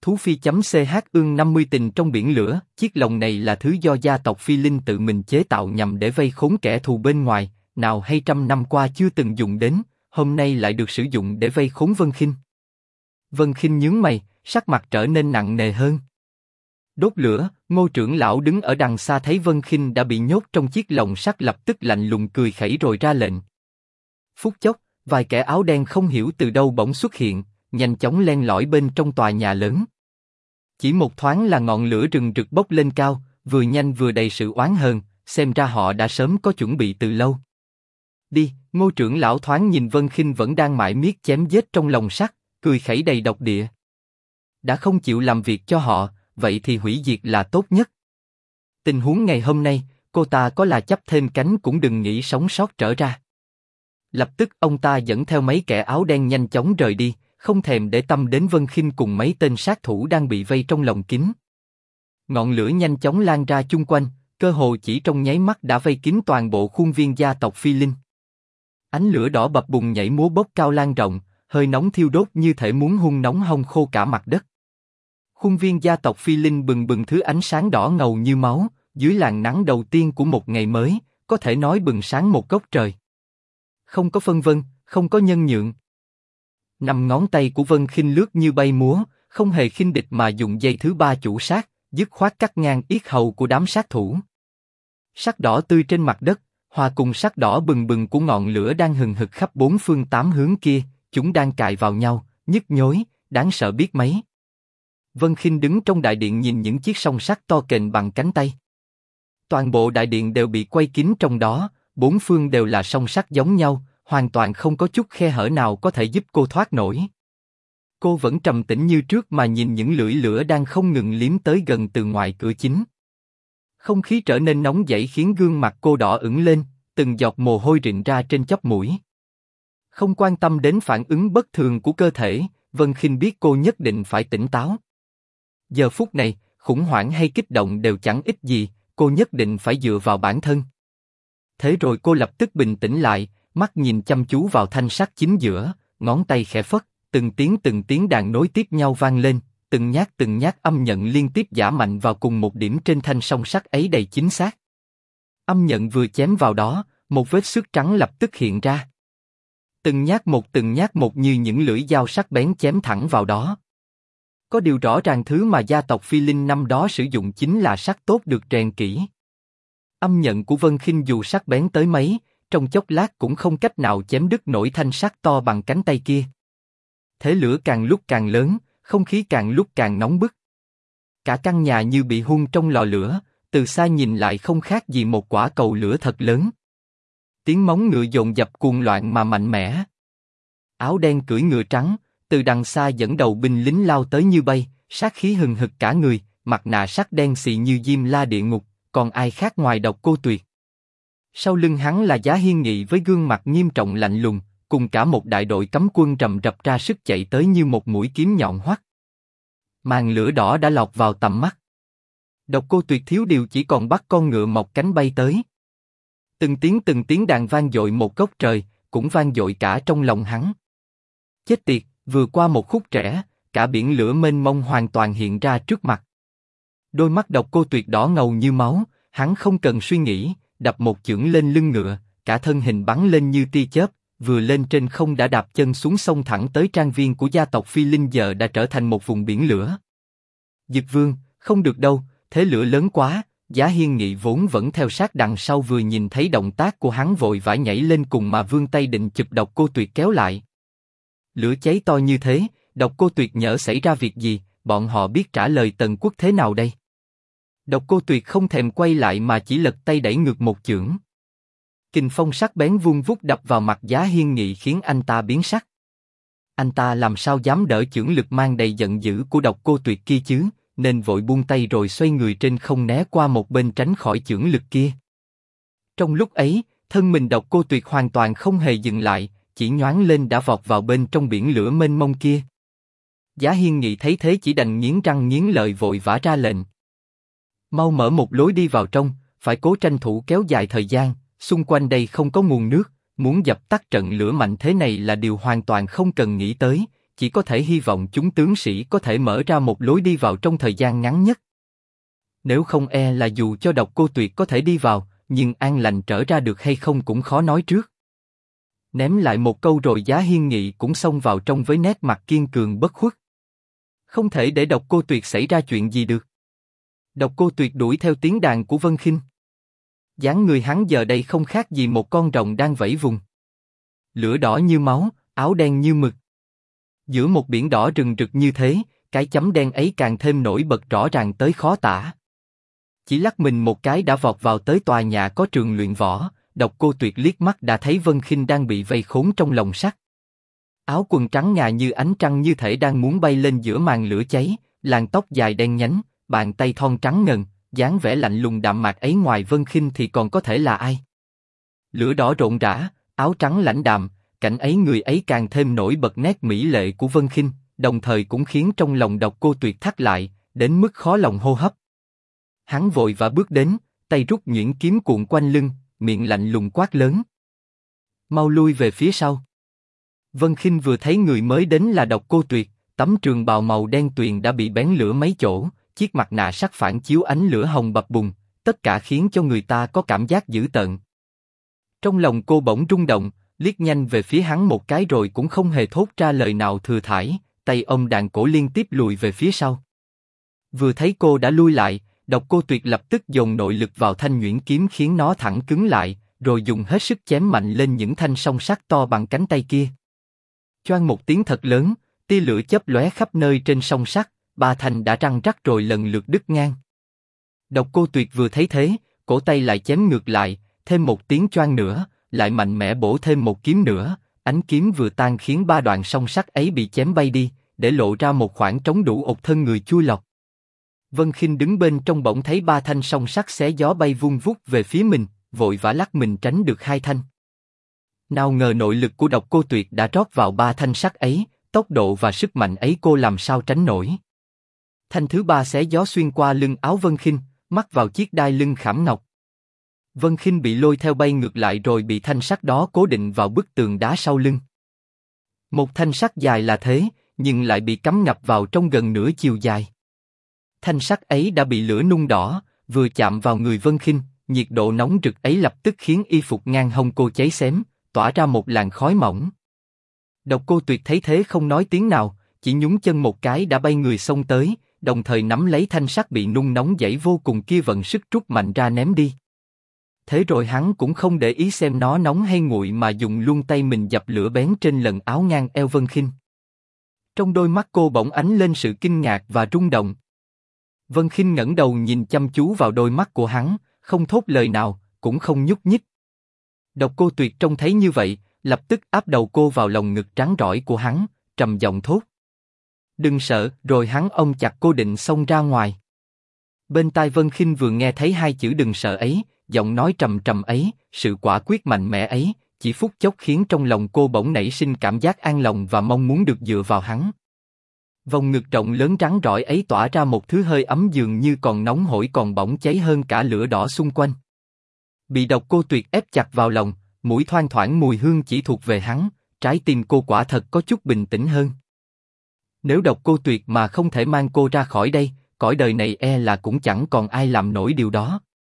Thú Phi.ch ương 50 tình trong biển lửa. Chiếc lồng này là thứ do gia tộc Phi Linh tự mình chế tạo nhằm để vây khốn kẻ thù bên ngoài, nào hay trăm năm qua chưa từng dùng đến, hôm nay lại được sử dụng để vây khốn Vân Khinh. Vân Khinh nhướng mày, sắc mặt trở nên nặng nề hơn. Đốt lửa. Ngô trưởng lão đứng ở đằng xa thấy Vân Khinh đã bị nhốt trong chiếc lồng sắt lập tức lạnh lùng cười khẩy rồi ra lệnh. Phút chốc, vài kẻ áo đen không hiểu từ đâu bỗng xuất hiện, nhanh chóng len lỏi bên trong tòa nhà lớn. Chỉ một thoáng là ngọn lửa rừng rực bốc lên cao, vừa nhanh vừa đầy sự oán hờn, xem ra họ đã sớm có chuẩn bị từ lâu. Đi. Ngô trưởng lão thoáng nhìn Vân Khinh vẫn đang mải miết chém giết trong lồng sắt, cười khẩy đầy độc địa. Đã không chịu làm việc cho họ, vậy thì hủy diệt là tốt nhất. Tình huống ngày hôm nay, cô ta có là chắp thêm cánh cũng đừng nghĩ sống sót trở ra. Lập tức ông ta dẫn theo mấy kẻ áo đen nhanh chóng rời đi, không thèm để tâm đến Vân Khinh cùng mấy tên sát thủ đang bị vây trong lồng kín. Ngọn lửa nhanh chóng lan ra chung quanh, cơ hồ chỉ trong nháy mắt đã vây kín toàn bộ khuôn viên gia tộc Phi Linh. Ánh lửa đỏ bập bùng nhảy múa bốc cao lan rộng, hơi nóng thiêu đốt như thể muốn hun nóng hong khô cả mặt đất. Khuôn viên gia tộc Phi Linh bừng bừng thứ ánh sáng đỏ ngầu như máu, dưới làn nắng đầu tiên của một ngày mới, có thể nói bừng sáng một góc trời. Không có phân vân, không có nhân nhượng. 5 ngón tay của Vân Khinh lướt như bay múa, không hề khinh địch mà dùng dây thứ ba chủ sát, dứt khoát cắt ngang yết hầu của đám sát thủ. Sắc đỏ tươi trên mặt đất, hòa cùng sắc đỏ bừng bừng của ngọn lửa đang hừng hực khắp bốn phương tám hướng kia, chúng đang cài vào nhau, nhức nhối, đáng sợ biết mấy. Vân Khinh đứng trong đại điện nhìn những chiếc song sắt to kềnh bằng cánh tay. Toàn bộ đại điện đều bị quay kín trong đó, bốn phương đều là song sắt giống nhau, hoàn toàn không có chút khe hở nào có thể giúp cô thoát nổi. Cô vẫn trầm tĩnh như trước mà nhìn những lưỡi lửa đang không ngừng liếm tới gần từ ngoài cửa chính. Không khí trở nên nóng dậy khiến gương mặt cô đỏ ửng lên, từng giọt mồ hôi rịn ra trên chóp mũi. Không quan tâm đến phản ứng bất thường của cơ thể, Vân Khinh biết cô nhất định phải tỉnh táo. Giờ phút này, khủng hoảng hay kích động đều chẳng ích gì, cô nhất định phải dựa vào bản thân. Thế rồi cô lập tức bình tĩnh lại, mắt nhìn chăm chú vào thanh sắt chính giữa, ngón tay khẽ phất, từng tiếng đàn nối tiếp nhau vang lên, từng nhát âm nhận liên tiếp giã mạnh vào cùng một điểm trên thanh song sắt ấy đầy chính xác. Âm nhận vừa chém vào đó, một vết xước trắng lập tức hiện ra. Từng nhát một như những lưỡi dao sắc bén chém thẳng vào đó. Có điều rõ ràng thứ mà gia tộc Phi Linh năm đó sử dụng chính là sắt tốt được rèn kỹ. Âm nhận của Vân Khinh dù sắc bén tới mấy, trong chốc lát cũng không cách nào chém đứt nổi thanh sắt to bằng cánh tay kia. Thế lửa càng lúc càng lớn, không khí càng lúc càng nóng bức. Cả căn nhà như bị hun trong lò lửa, từ xa nhìn lại không khác gì một quả cầu lửa thật lớn. Tiếng móng ngựa dồn dập cuồng loạn mà mạnh mẽ. Áo đen cưỡi ngựa trắng, từ đằng xa dẫn đầu binh lính lao tới như bay, sát khí hừng hực cả người, mặt nạ sắt đen xì như diêm la địa ngục, còn ai khác ngoài Độc Cô Tuyệt. Sau lưng hắn là Giá Hiên Nghị với gương mặt nghiêm trọng lạnh lùng, cùng cả một đại đội cấm quân rầm rập ra sức chạy tới như một mũi kiếm nhọn hoắt. Màn lửa đỏ đã lọt vào tầm mắt. Độc Cô Tuyệt thiếu điều chỉ còn bắt con ngựa mọc cánh bay tới. Từng tiếng đàn vang dội một góc trời, cũng vang dội cả trong lòng hắn. Chết tiệt, vừa qua một khúc rẽ, cả biển lửa mênh mông hoàn toàn hiện ra trước mặt. Đôi mắt Độc Cô Tuyệt đỏ ngầu như máu, hắn không cần suy nghĩ, đập một chưởng lên lưng ngựa, cả thân hình bắn lên như tia chớp, vừa lên trên không đã đạp chân xuống sông thẳng tới trang viên của gia tộc Phi Linh giờ đã trở thành một vùng biển lửa. Dực Vương, không được đâu, thế lửa lớn quá. Giá Hiên Nghị vốn vẫn theo sát đằng sau vừa nhìn thấy động tác của hắn vội vã nhảy lên cùng mà vươn tay định chụp Độc Cô Tuyệt kéo lại. Lửa cháy to như thế, Độc Cô Tuyệt nhỡ xảy ra việc gì, bọn họ biết trả lời Tần Quốc thế nào đây? Độc Cô Tuyệt không thèm quay lại mà chỉ lật tay đẩy ngược một chưởng. Kình phong sắc bén vung vút đập vào mặt Giá Hiên Nghị khiến anh ta biến sắc. Anh ta làm sao dám đỡ chưởng lực mang đầy giận dữ của Độc Cô Tuyệt kia chứ, nên vội buông tay rồi xoay người trên không né qua một bên tránh khỏi chưởng lực kia. Trong lúc ấy, thân mình Độc Cô Tuyệt hoàn toàn không hề dừng lại, chỉ nhoáng lên đã vọt vào bên trong biển lửa mênh mông kia. Giá Hiên Nghị thấy thế chỉ đành nghiến răng nghiến lợi vội vã ra lệnh. Mau mở một lối đi vào trong, phải cố tranh thủ kéo dài thời gian, xung quanh đây không có nguồn nước, muốn dập tắt trận lửa mạnh thế này là điều hoàn toàn không cần nghĩ tới, chỉ có thể hy vọng chúng tướng sĩ có thể mở ra một lối đi vào trong thời gian ngắn nhất. Nếu không là dù cho Độc Cô Tuyệt có thể đi vào, nhưng an lành trở ra được hay không cũng khó nói trước. Ném lại một câu rồi Giá Hiên Nghị cũng xông vào trong với nét mặt kiên cường bất khuất. Không thể để Độc Cô Tuyệt xảy ra chuyện gì được. Độc Cô Tuyệt đuổi theo tiếng đàn của Vân Khinh. Dáng người hắn giờ đây không khác gì một con rồng đang vẫy vùng. Lửa đỏ như máu, áo đen như mực. Giữa một biển đỏ rừng rực như thế, cái chấm đen ấy càng thêm nổi bật rõ ràng tới khó tả. Chỉ lắc mình một cái đã vọt vào tới tòa nhà có trường luyện võ. Độc Cô Tuyệt liếc mắt đã thấy Vân Khinh đang bị vây khốn trong lồng sắt. Áo quần trắng ngà như ánh trăng như thể đang muốn bay lên giữa màn lửa cháy, làn tóc dài đen nhánh, bàn tay thon trắng ngần, dáng vẻ lạnh lùng đạm mạc ấy ngoài Vân Khinh thì còn có thể là ai? Lửa đỏ rộn rã, áo trắng lãnh đạm, cảnh ấy người ấy càng thêm nổi bật nét mỹ lệ của Vân Khinh, đồng thời cũng khiến trong lòng Độc Cô Tuyệt thắt lại, đến mức khó lòng hô hấp. Hắn vội vã bước đến, tay rút nhuyễn kiếm cuộn quanh lưng, miệng lạnh lùng quát lớn: mau lui về phía sau. Vân Khinh vừa thấy người mới đến là Độc Cô Tuyệt, tấm trường bào màu đen tuyền đã bị bén lửa mấy chỗ, chiếc mặt nạ sắt phản chiếu ánh lửa hồng bập bùng, tất cả khiến cho người ta có cảm giác dữ tợn. Trong lòng cô bỗng rung động, liếc nhanh về phía hắn một cái rồi cũng không hề thốt ra lời nào thừa thãi, tay ôm đàn cổ liên tiếp lùi về phía sau. Vừa thấy cô đã lui lại, Độc Cô Tuyệt lập tức dồn nội lực vào thanh nhuyễn kiếm khiến nó thẳng cứng lại, rồi dùng hết sức chém mạnh lên những thanh song sắt to bằng cánh tay kia. Choang một tiếng thật lớn, tia lửa chớp lóe khắp nơi trên song sắt, ba thanh đã răng rắc rồi lần lượt đứt ngang. Độc Cô Tuyệt vừa thấy thế, cổ tay lại chém ngược lại, thêm một tiếng choang nữa, lại mạnh mẽ bổ thêm một kiếm nữa, ánh kiếm vừa tan khiến ba đoạn song sắt ấy bị chém bay đi, để lộ ra một khoảng trống đủ ột thân người chui lọt. Vân Khinh đứng bên trong bỗng thấy ba thanh song sắt xé gió bay vung vút về phía mình, vội vã lắc mình tránh được hai thanh. Nào ngờ nội lực của Độc Cô Tuyệt đã rót vào ba thanh sắt ấy, tốc độ và sức mạnh ấy cô làm sao tránh nổi. Thanh thứ ba xé gió xuyên qua lưng áo Vân Khinh, mắc vào chiếc đai lưng khảm ngọc. Vân Khinh bị lôi theo bay ngược lại rồi bị thanh sắt đó cố định vào bức tường đá sau lưng. Một thanh sắt dài là thế, nhưng lại bị cắm ngập vào trong gần nửa chiều dài. Thanh sắt ấy đã bị lửa nung đỏ, vừa chạm vào người Vân Khinh, nhiệt độ nóng rực ấy lập tức khiến y phục ngang hông cô cháy xém, tỏa ra một làn khói mỏng. Độc Cô Tuyệt thấy thế không nói tiếng nào, chỉ nhún chân một cái đã bay người xông tới, đồng thời nắm lấy thanh sắt bị nung nóng dãy vô cùng kia vận sức trút mạnh ra ném đi. Thế rồi hắn cũng không để ý xem nó nóng hay nguội mà dùng luôn tay mình dập lửa bén trên lần áo ngang eo Vân Khinh. Trong đôi mắt cô bỗng ánh lên sự kinh ngạc và rung động. Vân Khinh ngẩng đầu nhìn chăm chú vào đôi mắt của hắn, không thốt lời nào, cũng không nhúc nhích. Độc Cô Tuyệt trông thấy như vậy, lập tức áp đầu cô vào lòng ngực trắng rỏi của hắn, trầm giọng thốt: đừng sợ, rồi hắn ôm chặt cô định xông ra ngoài. Bên tai Vân Khinh vừa nghe thấy hai chữ đừng sợ ấy, giọng nói trầm trầm ấy, sự quả quyết mạnh mẽ ấy, chỉ phút chốc khiến trong lòng cô bỗng nảy sinh cảm giác an lòng và mong muốn được dựa vào hắn. Vòng ngực rộng lớn trắng rỏi ấy tỏa ra một thứ hơi ấm dường như còn nóng hổi còn bỏng cháy hơn cả lửa đỏ xung quanh. Bị Độc Cô Tuyệt ép chặt vào lòng, mũi thoang thoảng mùi hương chỉ thuộc về hắn, trái tim cô quả thật có chút bình tĩnh hơn. Nếu Độc Cô Tuyệt mà không thể mang cô ra khỏi đây, cõi đời này là cũng chẳng còn ai làm nổi điều đó.